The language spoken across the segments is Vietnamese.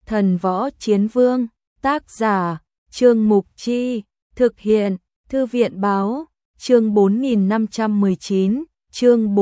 Thần Võ Chiến Vương, tác giả, Trương Mục Chi, thực hiện, Thư viện Báo, chương 4519, chương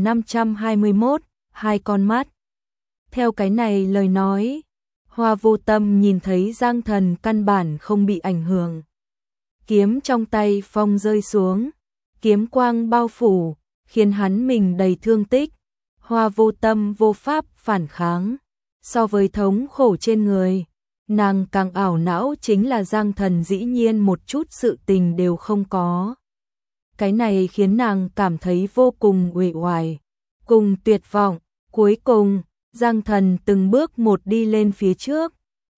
4521, hai con mắt. Theo cái này lời nói, Hoa Vô Tâm nhìn thấy Giang Thần căn bản không bị ảnh hưởng. Kiếm trong tay phong rơi xuống, kiếm quang bao phủ, khiến hắn mình đầy thương tích. Hoa Vô Tâm vô pháp phản kháng. So với thống khổ trên người, nàng càng ảo não chính là Giang Thần dĩ nhiên một chút sự tình đều không có. Cái này khiến nàng cảm thấy vô cùng uể oải, cùng tuyệt vọng. Cuối cùng, Giang Thần từng bước một đi lên phía trước.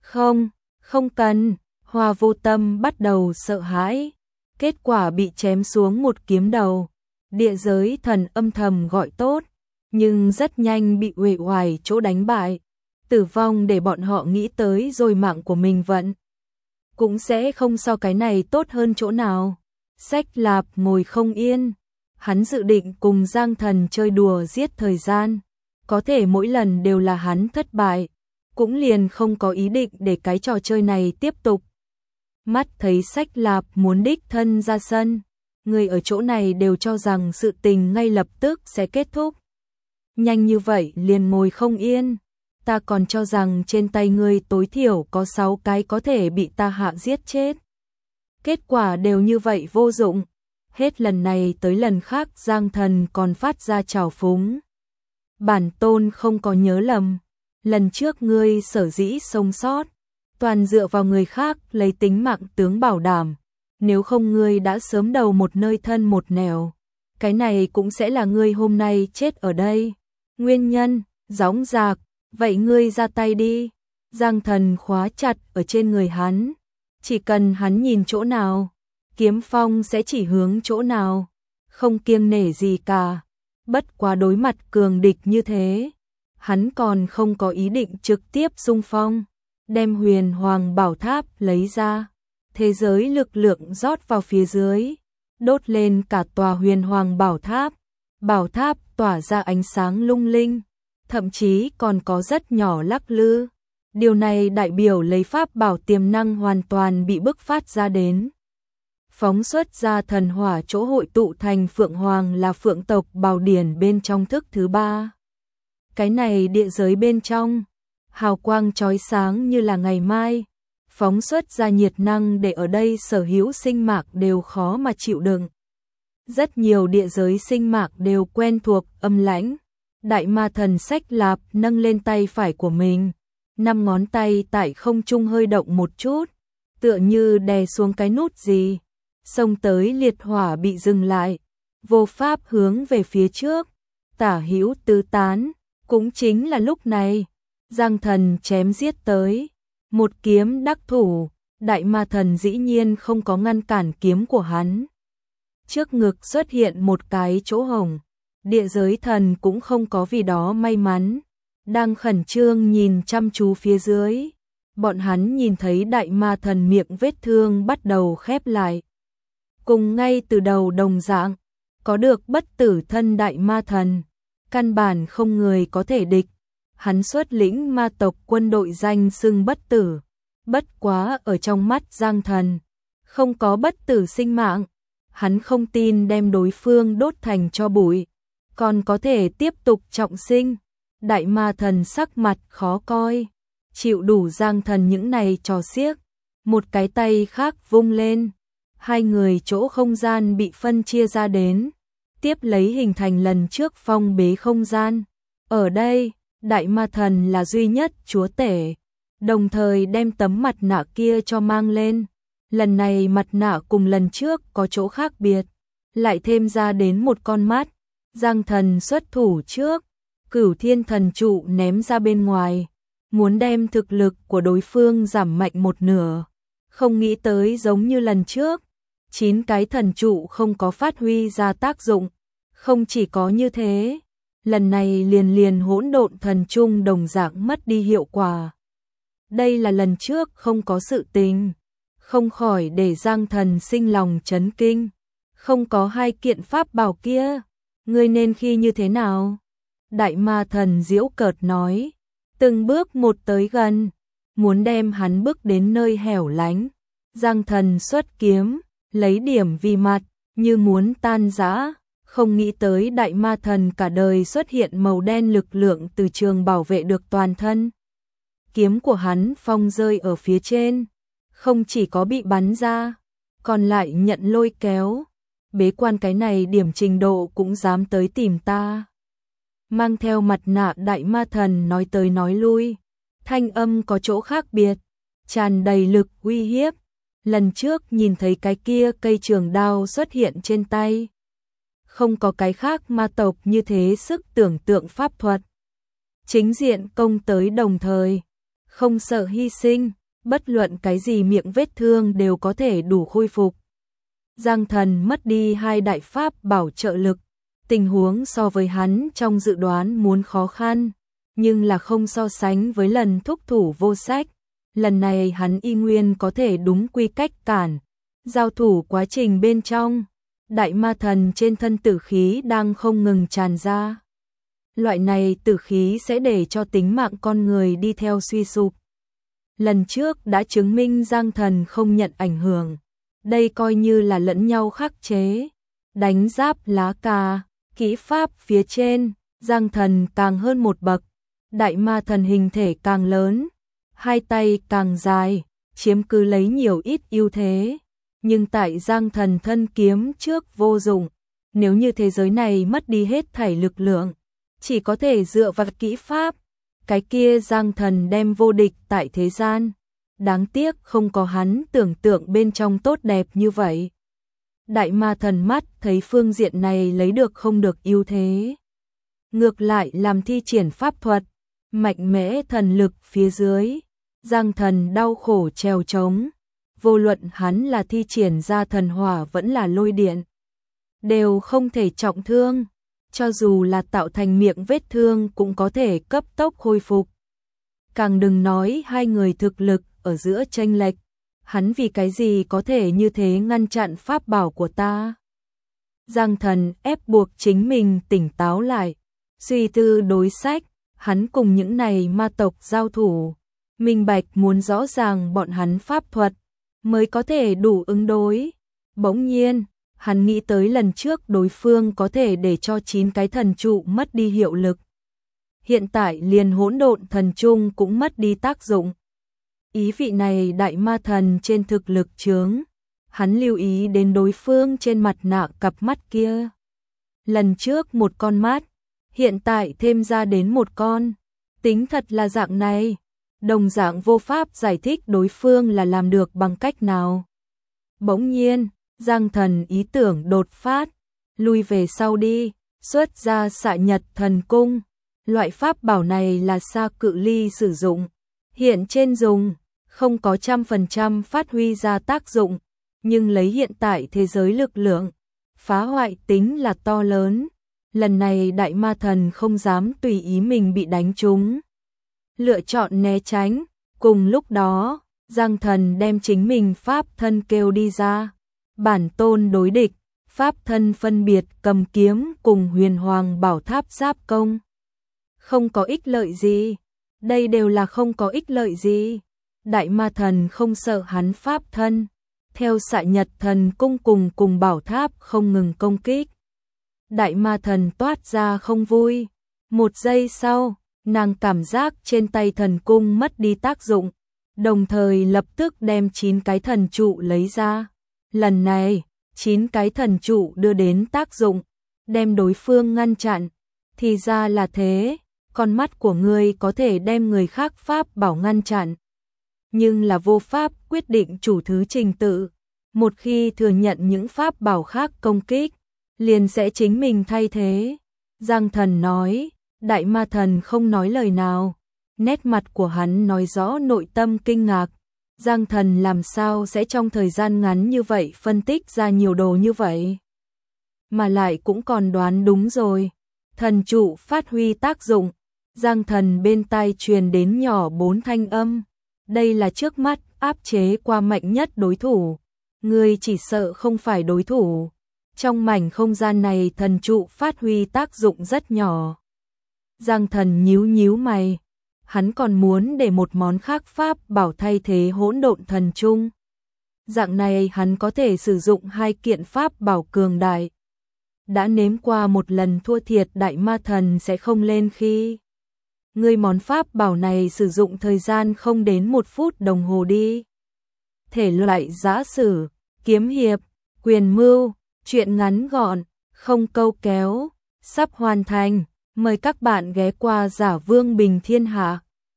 Không cần, Hoa Vô Tâm bắt đầu sợ hãi. Kết quả bị chém xuống một kiếm đầu. Địa giới thần âm thầm gọi tốt, nhưng rất nhanh bị uể oải chỗ đánh bại. Tử vong để bọn họ nghĩ tới rồi mạng của mình vẫn cũng sẽ không so cái này tốt hơn chỗ nào. Sách Lạp ngồi không yên, hắn dự định cùng Giang Thần chơi đùa giết thời gian, có thể mỗi lần đều là hắn thất bại, cũng liền không có ý định để cái trò chơi này tiếp tục. Mắt thấy Sách Lạp muốn đích thân ra sân, người ở chỗ này đều cho rằng sự tình ngay lập tức sẽ kết thúc. Nhanh như vậy liền ngồi không yên. Ta còn cho rằng trên tay ngươi tối thiểu có 6 cái có thể bị ta hạ giết chết. Kết quả đều như vậy vô dụng. Hết lần này tới lần khác Giang Thần còn phát ra trào phúng. Bản tôn không có nhớ lầm. Lần trước ngươi sở dĩ sống sót, toàn dựa vào người khác lấy tính mạng tướng bảo đảm. Nếu không ngươi đã sớm đầu một nơi thân một nẻo. Cái này cũng sẽ là ngươi hôm nay chết ở đây. Nguyên nhân, dõng dạc. Vậy ngươi ra tay đi. Giang Thần khóa chặt ở trên người hắn. Chỉ cần hắn nhìn chỗ nào, kiếm phong sẽ chỉ hướng chỗ nào. Không kiêng nể gì cả. Bất quá đối mặt cường địch như thế, hắn còn không có ý định trực tiếp xung phong. Đem Huyền Hoàng Bảo Tháp lấy ra. Thế giới lực lượng rót vào phía dưới, đốt lên cả tòa Huyền Hoàng Bảo Tháp. Bảo Tháp tỏa ra ánh sáng lung linh, thậm chí còn có rất nhỏ lắc lư. Điều này đại biểu lấy pháp bảo tiềm năng hoàn toàn bị bức phát ra đến. Phóng xuất ra thần hỏa chỗ hội tụ thành Phượng Hoàng là Phượng tộc Bảo Điển bên trong thức thứ 3. Cái này địa giới bên trong, hào quang chói sáng như là ngày mai, phóng xuất ra nhiệt năng để ở đây sở hữu sinh mạc đều khó mà chịu đựng. Rất nhiều địa giới sinh mạc đều quen thuộc âm lãnh. Đại ma thần Sách Lạp nâng lên tay phải của mình, 5 ngón tay tại không trung hơi động một chút, tựa như đè xuống cái nút gì. Xông tới liệt hỏa bị dừng lại, vô pháp hướng về phía trước, tả hữu tứ tán. Cũng chính là lúc này, Giang Thần chém giết tới, một kiếm đắc thủ. Đại ma thần dĩ nhiên không có ngăn cản kiếm của hắn. Trước ngực xuất hiện một cái chỗ hổng. Địa giới thần cũng không có vì đó may mắn, đang khẩn trương nhìn chăm chú phía dưới. Bọn hắn nhìn thấy đại ma thần miệng vết thương bắt đầu khép lại. Cùng ngay từ đầu đồng dạng, có được bất tử thân đại ma thần, căn bản không người có thể địch. Hắn xuất lĩnh ma tộc quân đội danh xưng bất tử. Bất quá ở trong mắt Giang Thần, không có bất tử sinh mạng. Hắn không tin đem đối phương đốt thành tro bụi, còn có thể tiếp tục trọng sinh. Đại ma thần sắc mặt khó coi, chịu đủ Giang Thần những này trò xiếc. Một cái tay khác vung lên, hai người chỗ không gian bị phân chia ra đến, tiếp lấy hình thành lần trước phong bế không gian. Ở đây, đại ma thần là duy nhất chúa tể, đồng thời đem tấm mặt nạ kia cho mang lên. Lần này mặt nạ cùng lần trước có chỗ khác biệt, lại thêm ra đến một con mắt. Giang Thần xuất thủ trước, Cửu Thiên Thần Trụ ném ra bên ngoài, muốn đem thực lực của đối phương giảm mạnh một nửa. Không nghĩ tới giống như lần trước, 9 cái thần trụ không có phát huy ra tác dụng. Không chỉ có như thế, lần này liền hỗn độn thần trung đồng dạng mất đi hiệu quả. Đây là lần trước không có sự tình, không khỏi để Giang Thần sinh lòng chấn kinh. Không có hai kiện pháp bảo kia, ngươi nên khi như thế nào? Đại ma thần giễu cợt nói, từng bước một tới gần, muốn đem hắn bước đến nơi hẻo lánh. Giang Thần xuất kiếm, lấy điểm vì mặt, như muốn tan rã, không nghĩ tới đại ma thần cả đời xuất hiện màu đen lực lượng từ trường bảo vệ được toàn thân. Kiếm của hắn phong rơi ở phía trên, không chỉ có bị bắn ra, còn lại nhận lôi kéo. Bế quan cái này điểm trình độ cũng dám tới tìm ta. Mang theo mặt nạ đại ma thần nói tới nói lui, thanh âm có chỗ khác biệt, tràn đầy lực uy hiếp. Lần trước nhìn thấy cái kia cây trường đao xuất hiện trên tay, không có cái khác ma tộc như thế sức tưởng tượng pháp thuật. Chính diện công tới đồng thời, không sợ hy sinh, bất luận cái gì miệng vết thương đều có thể đủ khôi phục. Giang Thần mất đi 2 đại pháp bảo trợ lực, tình huống so với hắn trong dự đoán muốn khó khăn, nhưng là không so sánh với lần thúc thủ vô sách. Lần này hắn y nguyên có thể đúng quy cách cản. Giao thủ quá trình bên trong, đại ma thần trên thân tử khí đang không ngừng tràn ra. Loại này tử khí sẽ để cho tính mạng con người đi theo suy sụp. Lần trước đã chứng minh Giang Thần không nhận ảnh hưởng. Đây coi như là lẫn nhau khắc chế. Đánh giáp lá cà, kỹ pháp phía trên, Giang Thần càng hơn một bậc. Đại ma thần hình thể càng lớn, 2 tay càng dài, chiếm cứ lấy nhiều ít ưu thế. Nhưng tại Giang Thần thân kiếm trước vô dụng, nếu như thế giới này mất đi hết thảy lực lượng, chỉ có thể dựa vào kỹ pháp, cái kia Giang Thần đem vô địch tại thế gian. Đáng tiếc không có hắn tưởng tượng bên trong tốt đẹp như vậy. Đại ma thần mắt thấy phương diện này lấy được không được ưu thế, ngược lại làm thi triển pháp thuật, mạnh mẽ thần lực phía dưới. Giang Thần đau khổ trèo trống, vô luận hắn là thi triển ra thần hỏa vẫn là lôi điện, đều không thể trọng thương, cho dù là tạo thành miệng vết thương cũng có thể cấp tốc khôi phục. Càng đừng nói hai người thực lực ở giữa chênh lệch, hắn vì cái gì có thể như thế ngăn chặn pháp bảo của ta. Giang Thần ép buộc chính mình tỉnh táo lại, suy tư đối sách, hắn cùng những này ma tộc giao thủ, minh bạch muốn rõ ràng bọn hắn pháp thuật, mới có thể đủ ứng đối. Bỗng nhiên, hắn nghĩ tới lần trước đối phương có thể để cho 9 cái thần trụ mất đi hiệu lực. Hiện tại liền hỗn độn thần trung cũng mất đi tác dụng. Ý vị này đại ma thần trên thực lực chướng, hắn lưu ý đến đối phương trên mặt nạ cặp mắt kia. Lần trước một con mắt, hiện tại thêm ra đến một con, tính thật là dạng này. Đồng dạng vô pháp giải thích đối phương là làm được bằng cách nào. Bỗng nhiên, Giang Thần ý tưởng đột phát, lui về sau đi, xuất ra xạ nhật thần cung. Loại pháp bảo này là xa cự ly sử dụng, hiện trên dùng, không có 100% phát huy ra tác dụng, nhưng lấy hiện tại thế giới lực lượng, phá hoại tính là to lớn. Lần này đại ma thần không dám tùy ý mình bị đánh trúng, lựa chọn né tránh. Cùng lúc đó, Giang Thần đem chính mình pháp thân kêu đi ra, bản tôn đối địch, pháp thân phân biệt cầm kiếm cùng huyền hoàng bảo tháp giáp công. Không có ích lợi gì, đây đều là không có ích lợi gì. Đại ma thần không sợ hắn pháp thân, theo xạ nhật thần cung cùng bảo tháp không ngừng công kích. Đại ma thần toát ra không vui, 1 giây sau, nàng cảm giác trên tay thần cung mất đi tác dụng, đồng thời lập tức đem 9 cái thần trụ lấy ra. Lần này, 9 cái thần trụ đưa đến tác dụng, đem đối phương ngăn chặn. Thì ra là thế, con mắt của ngươi có thể đem người khác pháp bảo ngăn chặn, nhưng là vô pháp quyết định chủ thứ trình tự. Một khi thừa nhận những pháp bảo khác công kích, liền sẽ chính mình thay thế. Giang Thần nói. Đại ma thần không nói lời nào, nét mặt của hắn nói rõ nội tâm kinh ngạc. Giang Thần làm sao sẽ trong thời gian ngắn như vậy phân tích ra nhiều đồ như vậy? Mà lại cũng còn đoán đúng rồi. Thần trụ phát huy tác dụng, Giang Thần bên tai truyền đến nhỏ 4 thanh âm. Đây là trước mắt áp chế qua mạnh nhất đối thủ. Ngươi chỉ sợ không phải đối thủ. Trong mảnh không gian này thần trụ phát huy tác dụng rất nhỏ. Giang Thần nhíu nhíu mày, hắn còn muốn để một món khác pháp bảo thay thế hỗn độn thần trung. Dạng này hắn có thể sử dụng hai kiện pháp bảo cường đại. Đã nếm qua một lần thua thiệt đại ma thần sẽ không lên khi. Người món pháp bảo này sử dụng thời gian không đến 1 phút đồng hồ đi. Thể loại giã sử, kiếm hiệp, quyền mưu, truyện ngắn gọn, không câu kéo, sắp hoàn thành. Mời các bạn ghé qua Giả Vương Bình Thiên Hạ.